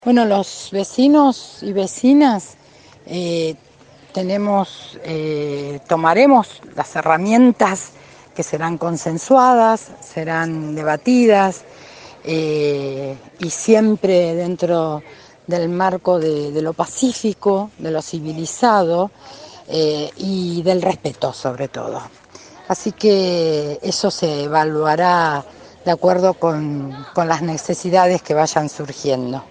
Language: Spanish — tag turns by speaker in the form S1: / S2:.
S1: Bueno, los vecinos y vecinas eh, tomaremos las herramientas que serán consensuadas, serán debatidas y siempre dentro del marco de lo pacífico, de lo civilizado y del respeto sobre todo. Así que eso se evaluará de acuerdo con las necesidades que vayan surgiendo.